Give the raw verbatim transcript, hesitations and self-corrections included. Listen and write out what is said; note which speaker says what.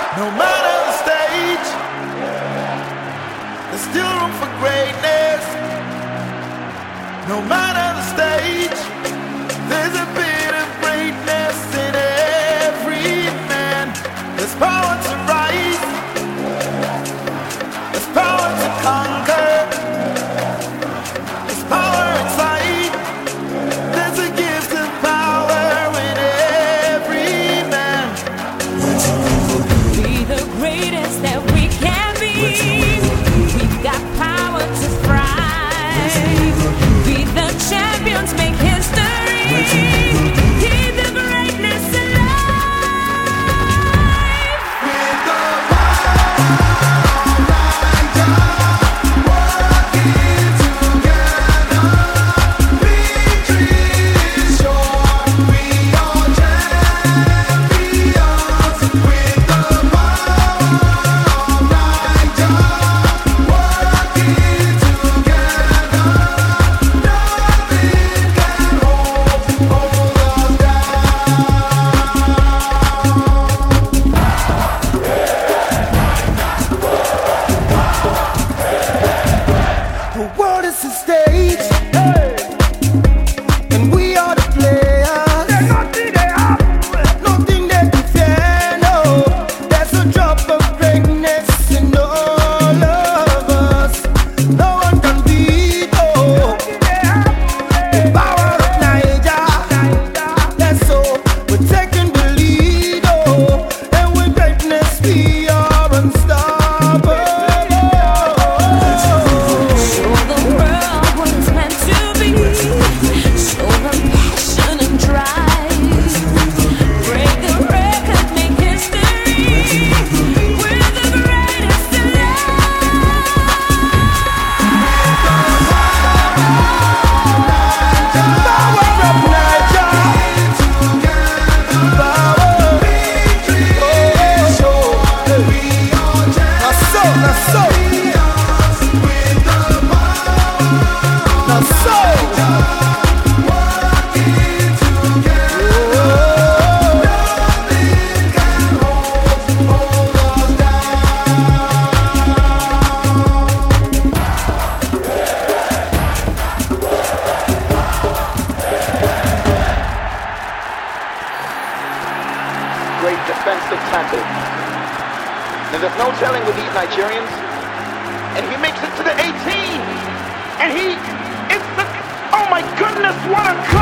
Speaker 1: No matter the stage, there's still room for greatness. No matter the stage, there's a bit of greatness in every man. There's power to rise, there's power to conquer, there's power inside, there's a gift of power in every man.
Speaker 2: Be the greatest that we can be. We've got power to thrive. Be the champions, make history. Keep the greatness alive.
Speaker 1: With the power right now, working together, victory is sure. We are champions. With the power right now, working together, nothing can hold hold us down. The world is a stage, and we are the players. There's nothing they have, nothing they can fear. No, there's a drop of greatness in all of us. No one can beat. Oh, the power of Niger. That's so we're taking the lead. Oh, and with greatness we are unstoppable.
Speaker 2: Show the world what it's meant to be. Show them passion and drive. Break the record, make history. We're the greatest alive.
Speaker 1: Power of Niger. Power. Oh, now so, now so. Now so.
Speaker 3: Great defensive tackle. Now there's no telling with these Nigerians. And he makes it to the eighteen. And he, it's the, oh my goodness, what a